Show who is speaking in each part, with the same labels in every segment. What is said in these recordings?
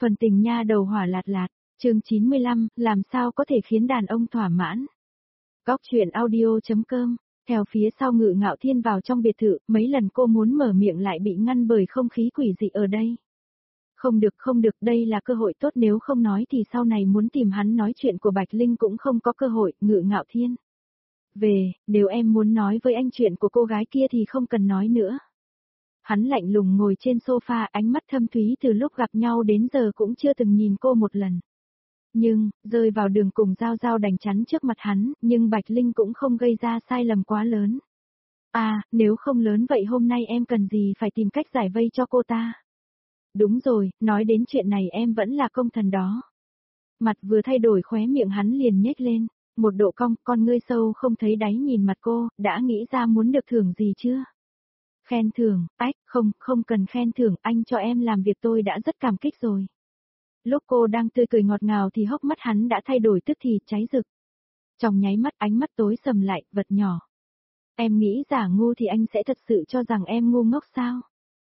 Speaker 1: Phần tình nha đầu hỏa lạt lạt, chương 95, làm sao có thể khiến đàn ông thỏa mãn. Góc truyện audio.com, theo phía sau Ngự Ngạo Thiên vào trong biệt thự, mấy lần cô muốn mở miệng lại bị ngăn bởi không khí quỷ dị ở đây. Không được, đây là cơ hội tốt, nếu không nói thì sau này muốn tìm hắn nói chuyện của Bạch Linh cũng không có cơ hội. Ngự Ngạo Thiên. Nếu em muốn nói với anh chuyện của cô gái kia thì không cần nói nữa. Hắn lạnh lùng ngồi trên sofa, ánh mắt thâm thúy, từ lúc gặp nhau đến giờ cũng chưa từng nhìn cô một lần. Nhưng, rơi vào đường cùng Giao Giao đành chắn trước mặt hắn, nhưng Bạch Linh cũng không gây ra sai lầm quá lớn. Nếu không lớn vậy hôm nay em cần gì phải tìm cách giải vây cho cô ta. Đúng rồi, nói đến chuyện này em vẫn là công thần đó. Mặt vừa thay đổi khóe miệng hắn liền nhếch lên, một độ cong, con ngươi sâu không thấy đáy nhìn mặt cô, đã nghĩ ra muốn được thưởng gì chưa? Khen thưởng, không cần khen thưởng, anh cho em làm việc tôi đã rất cảm kích rồi. Lúc cô đang tươi cười ngọt ngào thì hốc mắt hắn đã thay đổi tức thì cháy rực. Trong nháy mắt ánh mắt tối sầm lại, vật nhỏ. Em nghĩ giả ngu thì anh sẽ thật sự cho rằng em ngu ngốc sao?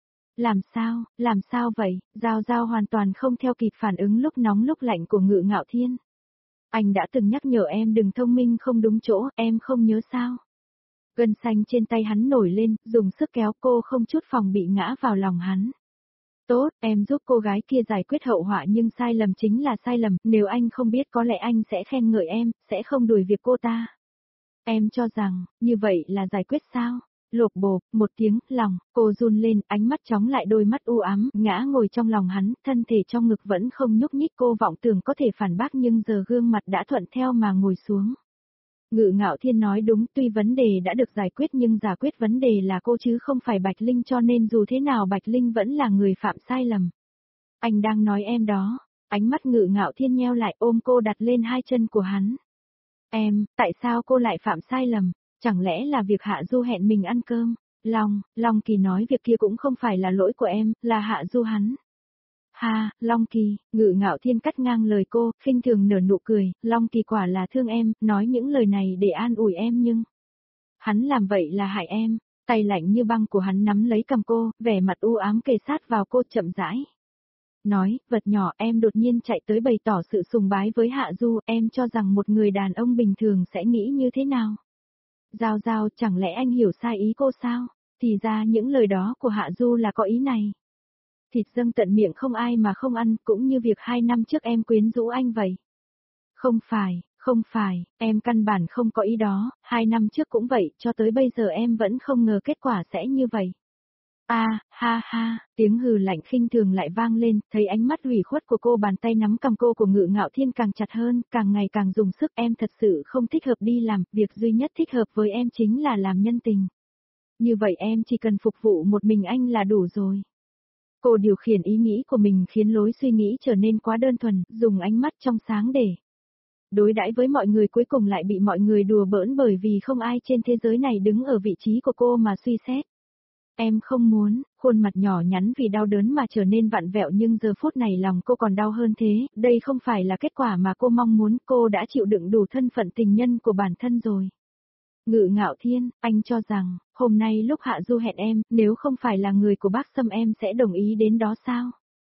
Speaker 1: Làm sao vậy? Giao Giao hoàn toàn không theo kịp phản ứng lúc nóng lúc lạnh của Ngự Ngạo Thiên. Anh đã từng nhắc nhở em đừng thông minh không đúng chỗ, em không nhớ sao? Gân xanh trên tay hắn nổi lên, dùng sức kéo cô không chút phòng bị ngã vào lòng hắn. Tốt, em giúp cô gái kia giải quyết hậu họa nhưng sai lầm chính là sai lầm, nếu anh không biết có lẽ anh sẽ khen ngợi em, sẽ không đuổi việc cô ta. Em cho rằng, như vậy là giải quyết sao? Lộp bộp, một tiếng, lòng, cô run lên, ánh mắt chóng lại đôi mắt u ám, ngã ngồi trong lòng hắn, thân thể trong ngực vẫn không nhúc nhích, cô vọng tưởng có thể phản bác nhưng giờ gương mặt đã thuận theo mà ngồi xuống. Ngự Ngạo Thiên nói đúng, tuy vấn đề đã được giải quyết nhưng giải quyết vấn đề là cô chứ không phải Bạch Linh, cho nên dù thế nào Bạch Linh vẫn là người phạm sai lầm. Anh đang nói em đó, ánh mắt Ngự Ngạo Thiên nheo lại, ôm cô đặt lên hai chân của hắn. Tại sao cô lại phạm sai lầm? Chẳng lẽ là việc Hạ Du hẹn mình ăn cơm? Long Kỳ nói việc kia cũng không phải là lỗi của em, là Hạ Du hắn. Long Kỳ, Ngự Ngạo Thiên cắt ngang lời cô, khinh thường nở nụ cười, Long Kỳ quả là thương em, nói những lời này để an ủi em nhưng... Hắn làm vậy là hại em, tay lạnh như băng của hắn nắm lấy cầm cô, vẻ mặt u ám kề sát vào cô chậm rãi. Nói, vật nhỏ, em đột nhiên chạy tới bày tỏ sự sùng bái với Hạ Du, em cho rằng một người đàn ông bình thường sẽ nghĩ như thế nào? Giao Giao, chẳng lẽ anh hiểu sai ý cô sao? Thì ra những lời đó của Hạ Du là có ý này. Thịt dâng tận miệng không ai mà không ăn, cũng như việc 2 năm trước em quyến rũ anh vậy. Không phải, em căn bản không có ý đó, 2 năm trước cũng vậy, cho tới bây giờ em vẫn không ngờ kết quả sẽ như vậy. Tiếng hừ lạnh khinh thường lại vang lên, thấy ánh mắt ủy khuất của cô, bàn tay nắm cầm cô của Ngự Ngạo Thiên càng chặt hơn, càng ngày càng dùng sức, em thật sự không thích hợp đi làm, việc duy nhất thích hợp với em chính là làm nhân tình. Như vậy em chỉ cần phục vụ một mình anh là đủ rồi. Cô điều khiển ý nghĩ của mình khiến lối suy nghĩ trở nên quá đơn thuần, dùng ánh mắt trong sáng để đối đãi với mọi người, cuối cùng lại bị mọi người đùa bỡn bởi vì không ai trên thế giới này đứng ở vị trí của cô mà suy xét. Em không muốn, khuôn mặt nhỏ nhắn vì đau đớn mà trở nên vặn vẹo, nhưng giờ phút này lòng cô còn đau hơn thế, đây không phải là kết quả mà cô mong muốn, cô đã chịu đựng đủ thân phận tình nhân của bản thân rồi. Ngự Ngạo Thiên, anh cho rằng, hôm nay lúc Hạ Du hẹn em, nếu không phải là người của bác Sâm em sẽ đồng ý đến đó sao?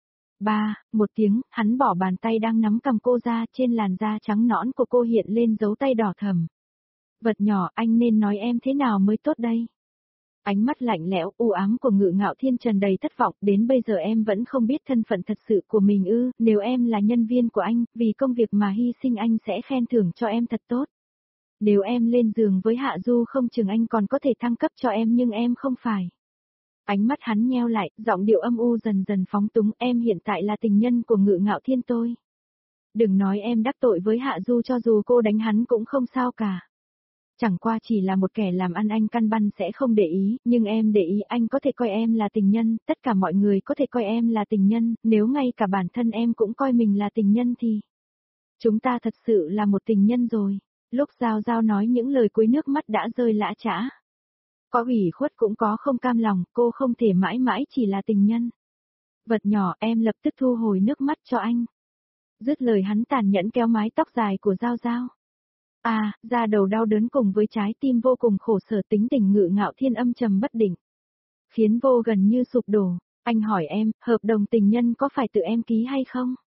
Speaker 1: Một tiếng, hắn bỏ bàn tay đang nắm cầm cô ra, trên làn da trắng nõn của cô hiện lên dấu tay đỏ thẫm. Vật nhỏ, anh nên nói em thế nào mới tốt đây? Ánh mắt lạnh lẽo, u ám của Ngự Ngạo Thiên tràn đầy thất vọng, đến bây giờ em vẫn không biết thân phận thật sự của mình ư? Nếu em là nhân viên của anh, vì công việc mà hy sinh anh sẽ khen thưởng cho em thật tốt. Nếu em lên giường với Hạ Du không chừng anh còn có thể thăng cấp cho em, nhưng em không phải. Ánh mắt hắn nheo lại, giọng điệu âm u dần dần phóng túng, em hiện tại là tình nhân của Ngự Ngạo Thiên tôi. Đừng nói em đắc tội với Hạ Du, cho dù cô đánh hắn cũng không sao cả. Chẳng qua chỉ là một kẻ làm ăn, anh căn bản sẽ không để ý, nhưng em để ý, anh có thể coi em là tình nhân, tất cả mọi người có thể coi em là tình nhân, nếu ngay cả bản thân em cũng coi mình là tình nhân thì... Chúng ta thật sự là một tình nhân rồi. Lúc Giao Giao nói những lời cuối, nước mắt đã rơi lã chã. Có ủy khuất cũng có không cam lòng, cô không thể mãi mãi chỉ là tình nhân. Vật nhỏ, em lập tức thu hồi nước mắt cho anh. Dứt lời hắn tàn nhẫn kéo mái tóc dài của Giao Giao. Da đầu đau đớn cùng với trái tim vô cùng khổ sở, tính tình Ngự Ngạo Thiên âm trầm bất định. Khiến vô gần như sụp đổ. Anh hỏi em, hợp đồng tình nhân có phải tự em ký hay không?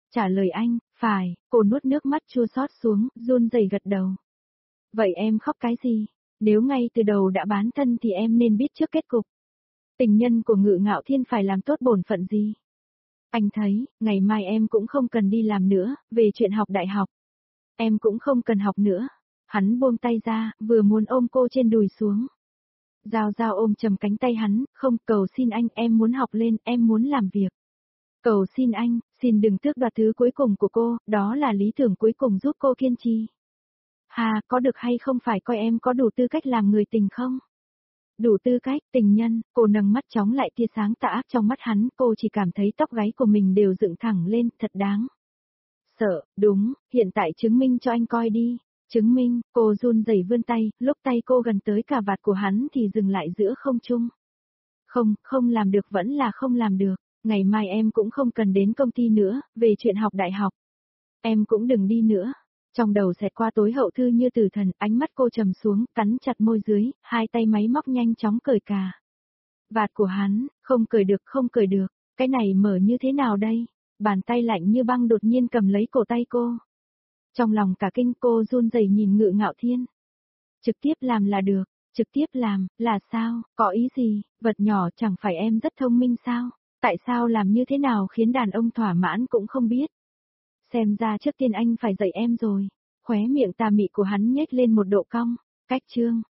Speaker 1: Trả lời anh, phải, cô nuốt nước mắt chua xót xuống, run rẩy gật đầu. Vậy em khóc cái gì? Nếu ngay từ đầu đã bán thân thì em nên biết trước kết cục. Tình nhân của Ngự Ngạo Thiên phải làm tốt bổn phận gì? Anh thấy, ngày mai em cũng không cần đi làm nữa, về chuyện học đại học. Em cũng không cần học nữa. Hắn buông tay ra, vừa muốn ôm cô trên đùi xuống. Giao Giao ôm chầm cánh tay hắn, không, cầu xin anh, em muốn học lên, em muốn làm việc. Cầu xin anh, xin đừng tước đoạt thứ cuối cùng của cô, đó là lý tưởng cuối cùng giúp cô kiên trì. Hà, có được hay không phải coi em có đủ tư cách làm người tình không? Đủ tư cách, tình nhân, cô nâng mắt chóng lại tia sáng tà ác trong mắt hắn, cô chỉ cảm thấy tóc gáy của mình đều dựng thẳng lên, thật đáng. Sợ, đúng, hiện tại chứng minh cho anh coi đi. Chứng minh, cô run rẩy vươn tay, lúc tay cô gần tới cả vạt của hắn thì dừng lại giữa không trung. Không, không làm được vẫn là không làm được, ngày mai em cũng không cần đến công ty nữa, về chuyện học đại học. Em cũng đừng đi nữa. Trong đầu xẹt qua tối hậu thư như tử thần, ánh mắt cô trầm xuống, cắn chặt môi dưới, hai tay máy móc nhanh chóng cởi cà. Vạt của hắn, không cởi được, không cởi được, cái này mở như thế nào đây? Bàn tay lạnh như băng đột nhiên cầm lấy cổ tay cô. Trong lòng cả kinh cô run rẩy nhìn Ngự Ngạo Thiên. Trực tiếp làm là được, trực tiếp làm, là sao, có ý gì, vật nhỏ chẳng phải em rất thông minh sao? Tại sao làm như thế nào khiến đàn ông thỏa mãn cũng không biết? Xem ra trước tiên anh phải dạy em rồi. Khóe miệng tà mị của hắn nhếch lên một độ cong. Cách chương.